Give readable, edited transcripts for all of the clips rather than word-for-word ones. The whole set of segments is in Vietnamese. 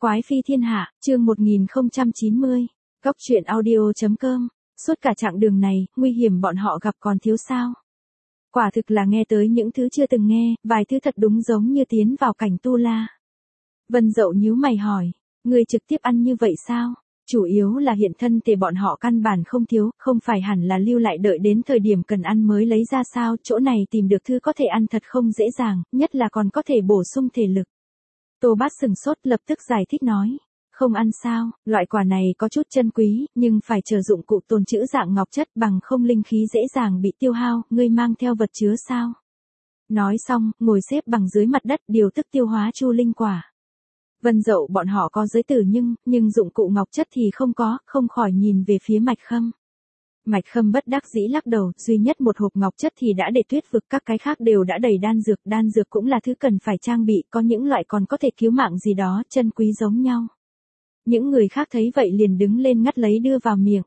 Quái phi thiên hạ, chương 1090, Góc truyện audio.com. Suốt cả chặng đường này, nguy hiểm bọn họ gặp còn thiếu sao? Quả thực là nghe tới những thứ chưa từng nghe, vài thứ thật đúng giống như tiến vào cảnh tu la. Vân Dậu nhíu mày hỏi, ngươi trực tiếp ăn như vậy sao? Chủ yếu là hiện thân thì bọn họ căn bản không thiếu, không phải hẳn là lưu lại đợi đến thời điểm cần ăn mới lấy ra sao, chỗ này tìm được thứ có thể ăn thật không dễ dàng, nhất là còn có thể bổ sung thể lực. Tô Bát sừng sốt lập tức giải thích nói, không ăn sao, loại quả này có chút chân quý, nhưng phải chờ dụng cụ tồn trữ dạng ngọc chất bằng không linh khí dễ dàng bị tiêu hao, ngươi mang theo vật chứa sao? Nói xong, ngồi xếp bằng dưới mặt đất điều tức tiêu hóa chu linh quả. Vân Dậu bọn họ có giới tử nhưng dụng cụ ngọc chất thì không có, không khỏi nhìn về phía Mạch Khâm. Mạch Khâm bất đắc dĩ lắc đầu, duy nhất một hộp ngọc chất thì đã để tuyết vực, các cái khác đều đã đầy đan dược cũng là thứ cần phải trang bị, có những loại còn có thể cứu mạng gì đó, chân quý giống nhau. Những người khác thấy vậy liền đứng lên ngắt lấy đưa vào miệng.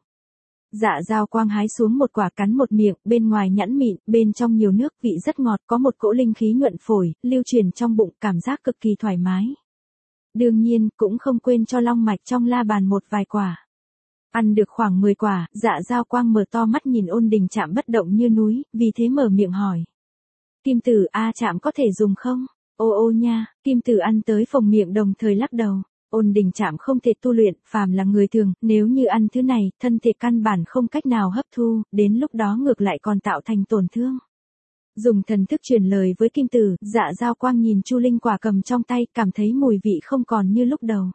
Dạ Dao Quang hái xuống một quả cắn một miệng, bên ngoài nhẵn mịn, bên trong nhiều nước, vị rất ngọt, có một cỗ linh khí nhuận phổi, lưu truyền trong bụng, cảm giác cực kỳ thoải mái. Đương nhiên, cũng không quên cho long mạch trong la bàn một vài quả. Ăn được khoảng 10 quả, Dạ Dao Quang mở to mắt nhìn Ôn Đình Trạm bất động như núi, vì thế mở miệng hỏi. Kim Tử a Trạm có thể dùng không? Ô nha, Kim Tử ăn tới phồng miệng đồng thời lắc đầu. Ôn Đình Trạm không thể tu luyện, phàm là người thường, nếu như ăn thứ này, thân thể căn bản không cách nào hấp thu, đến lúc đó ngược lại còn tạo thành tổn thương. Dùng thần thức truyền lời với Kim Tử, Dạ Dao Quang nhìn chu linh quả cầm trong tay, cảm thấy mùi vị không còn như lúc đầu.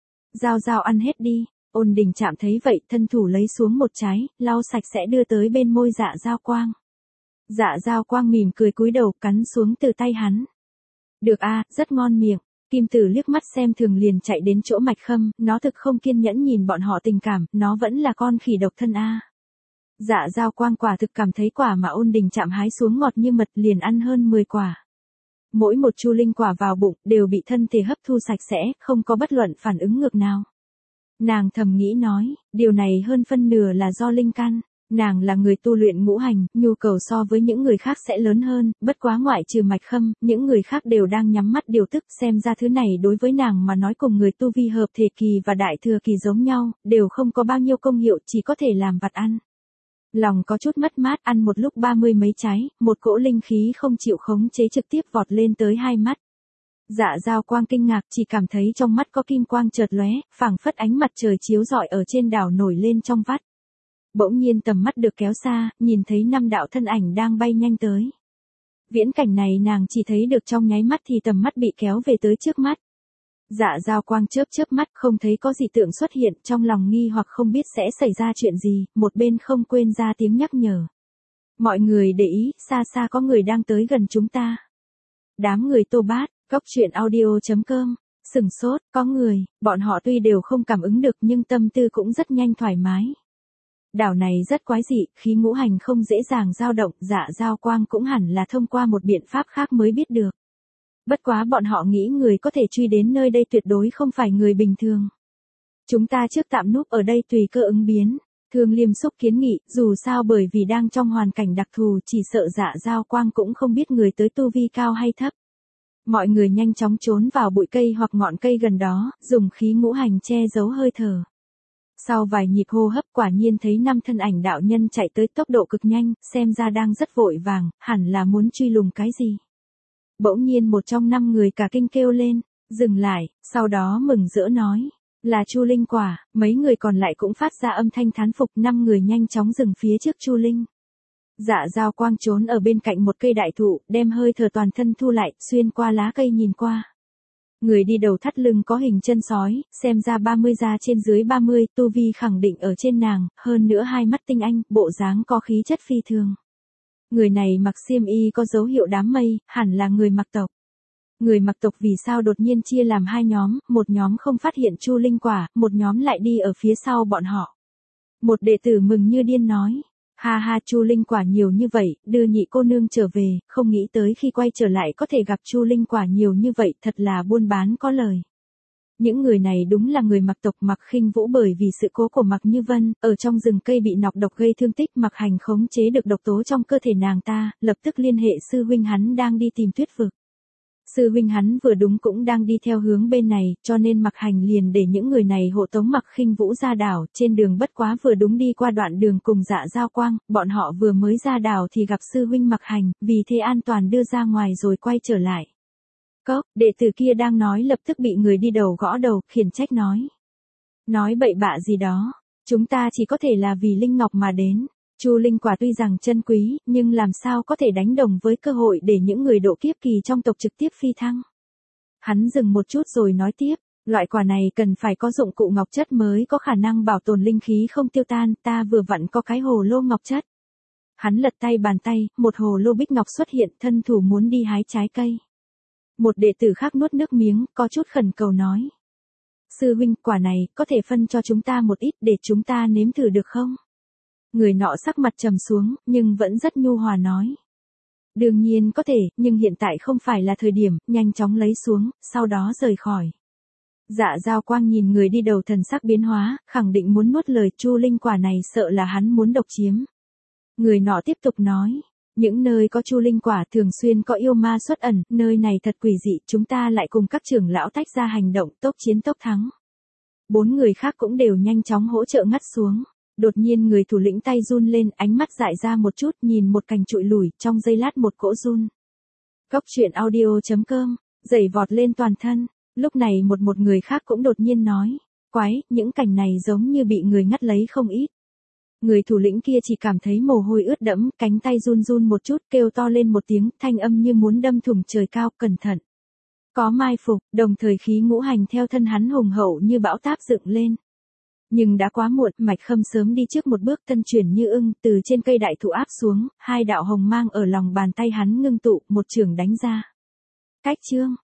Dao ăn hết đi. Ôn Đình Trạm thấy vậy, thân thủ lấy xuống một trái, lau sạch sẽ đưa tới bên môi Dạ Dao Quang. Dạ Dao Quang mỉm cười cúi đầu cắn xuống từ tay hắn. Được a, rất ngon miệng. Kim Tử liếc mắt xem thường liền chạy đến chỗ Mạch Khâm, nó thực không kiên nhẫn nhìn bọn họ tình cảm, nó vẫn là con khỉ độc thân a. Dạ Dao Quang quả thực cảm thấy quả mà Ôn Đình Trạm hái xuống ngọt như mật, liền ăn hơn 10 quả. Mỗi một chu linh quả vào bụng đều bị thân thể hấp thu sạch sẽ, không có bất luận phản ứng ngược nào. Nàng thầm nghĩ nói, điều này hơn phân nửa là do linh căn. Nàng là người tu luyện ngũ hành, nhu cầu so với những người khác sẽ lớn hơn, bất quá ngoại trừ Mạch Khâm, những người khác đều đang nhắm mắt điều tức, xem ra thứ này đối với nàng mà nói cùng người tu vi hợp thể kỳ và đại thừa kỳ giống nhau, đều không có bao nhiêu công hiệu, chỉ có thể làm vặt ăn. Lòng có chút mất mát, ăn một lúc 30 mấy trái, một cỗ linh khí không chịu khống chế trực tiếp vọt lên tới hai mắt. Dạ Dao Quang kinh ngạc, chỉ cảm thấy trong mắt có kim quang chợt lóe, phảng phất ánh mặt trời chiếu rọi ở trên đảo nổi lên trong vắt. Bỗng nhiên tầm mắt được kéo xa, nhìn thấy 5 đạo thân ảnh đang bay nhanh tới. Viễn cảnh này nàng chỉ thấy được trong nháy mắt thì tầm mắt bị kéo về tới trước mắt. Dạ Dao Quang chớp mắt không thấy có gì tượng xuất hiện, trong lòng nghi hoặc không biết sẽ xảy ra chuyện gì, một bên không quên ra tiếng nhắc nhở. Mọi người để ý, xa có người đang tới gần chúng ta. Đám người Tô Bát, Góc truyện audio.com, sừng sốt, có người, bọn họ tuy đều không cảm ứng được nhưng tâm tư cũng rất nhanh thoải mái. Đảo này rất quái dị, khí ngũ hành không dễ dàng dao động, Dạ Dao Quang cũng hẳn là thông qua một biện pháp khác mới biết được. Bất quá bọn họ nghĩ người có thể truy đến nơi đây tuyệt đối không phải người bình thường. Chúng ta trước tạm núp ở đây tùy cơ ứng biến. Thương Liêm Xúc kiến nghị, dù sao bởi vì đang trong hoàn cảnh đặc thù, chỉ sợ Dạ Dao Quang cũng không biết người tới tu vi cao hay thấp. Mọi người nhanh chóng trốn vào bụi cây hoặc ngọn cây gần đó, dùng khí ngũ hành che giấu hơi thở. Sau vài nhịp hô hấp quả nhiên thấy 5 thân ảnh đạo nhân chạy tới tốc độ cực nhanh, xem ra đang rất vội vàng, hẳn là muốn truy lùng cái gì. Bỗng nhiên một trong 5 người cả kinh kêu lên, dừng lại, sau đó mừng rỡ nói, là chu linh quả, mấy người còn lại cũng phát ra âm thanh thán phục, 5 người nhanh chóng dừng phía trước chu linh. Dạ Dao Quang trốn ở bên cạnh một cây đại thụ, đem hơi thở toàn thân thu lại, xuyên qua lá cây nhìn qua. Người đi đầu thắt lưng có hình chân sói, xem ra 30 ra trên dưới 30, tu vi khẳng định ở trên nàng, hơn nữa hai mắt tinh anh, bộ dáng có khí chất phi thường. Người này mặc xiêm y có dấu hiệu đám mây, hẳn là người mặc tộc. Người mặc tộc vì sao đột nhiên chia làm hai nhóm, một nhóm không phát hiện chu linh quả, một nhóm lại đi ở phía sau bọn họ. Một đệ tử mừng như điên nói. Ha chu linh quả nhiều như vậy, đưa nhị cô nương trở về, không nghĩ tới khi quay trở lại có thể gặp chu linh quả nhiều như vậy, thật là buôn bán có lời. Những người này đúng là người Mặc tộc Mặc Khinh Vũ, bởi vì sự cố của Mặc Như Vân, ở trong rừng cây bị nọc độc gây thương tích, Mặc Hành khống chế được độc tố trong cơ thể nàng ta, lập tức liên hệ sư huynh hắn đang đi tìm Tuyết vực. Sư huynh hắn vừa đúng cũng đang đi theo hướng bên này, cho nên Mặc Hành liền để những người này hộ tống Mặc Khinh Vũ ra đảo, trên đường bất quá vừa đúng đi qua đoạn đường cùng Dạ Giao Quang, bọn họ vừa mới ra đảo thì gặp sư huynh Mặc Hành, vì thế an toàn đưa ra ngoài rồi quay trở lại. Cốc, đệ tử kia đang nói lập tức bị người đi đầu gõ đầu, khiển trách nói. Nói bậy bạ gì đó, chúng ta chỉ có thể là vì Linh Ngọc mà đến. Chu Linh quả tuy rằng chân quý, nhưng làm sao có thể đánh đồng với cơ hội để những người độ kiếp kỳ trong tộc trực tiếp phi thăng. Hắn dừng một chút rồi nói tiếp, loại quả này cần phải có dụng cụ ngọc chất mới có khả năng bảo tồn linh khí không tiêu tan, ta vừa vặn có cái hồ lô ngọc chất. Hắn lật tay bàn tay, một hồ lô bích ngọc xuất hiện, thân thủ muốn đi hái trái cây. Một đệ tử khác nuốt nước miếng, có chút khẩn cầu nói. Sư huynh, quả này, có thể phân cho chúng ta một ít để chúng ta nếm thử được không? Người nọ sắc mặt trầm xuống, nhưng vẫn rất nhu hòa nói. Đương nhiên có thể, nhưng hiện tại không phải là thời điểm, nhanh chóng lấy xuống, sau đó rời khỏi. Dạ Giao Quang nhìn người đi đầu thần sắc biến hóa, khẳng định muốn nuốt lời. Chu Linh quả này sợ là hắn muốn độc chiếm. Người nọ tiếp tục nói. Những nơi có Chu Linh quả thường xuyên có yêu ma xuất ẩn, nơi này thật quỷ dị, chúng ta lại cùng các trưởng lão tách ra hành động, tốc chiến tốc thắng. 4 người khác cũng đều nhanh chóng hỗ trợ ngắt xuống. Đột nhiên người thủ lĩnh tay run lên, ánh mắt dại ra một chút, nhìn một cành trụi lủi, trong giây lát một cỗ run. Góc truyện audio.com, dậy vọt lên toàn thân. Lúc này một người khác cũng đột nhiên nói, quái, những cành này giống như bị người ngắt lấy không ít. Người thủ lĩnh kia chỉ cảm thấy mồ hôi ướt đẫm, cánh tay run run một chút, kêu to lên một tiếng, thanh âm như muốn đâm thủng trời cao, cẩn thận. Có mai phục, đồng thời khí ngũ hành theo thân hắn hùng hậu như bão táp dựng lên. Nhưng đã quá muộn, Mạch Khâm sớm đi trước một bước, thân chuyển như ưng, từ trên cây đại thụ áp xuống, 2 đạo hồng mang ở lòng bàn tay hắn ngưng tụ, một chưởng đánh ra. Cách chương.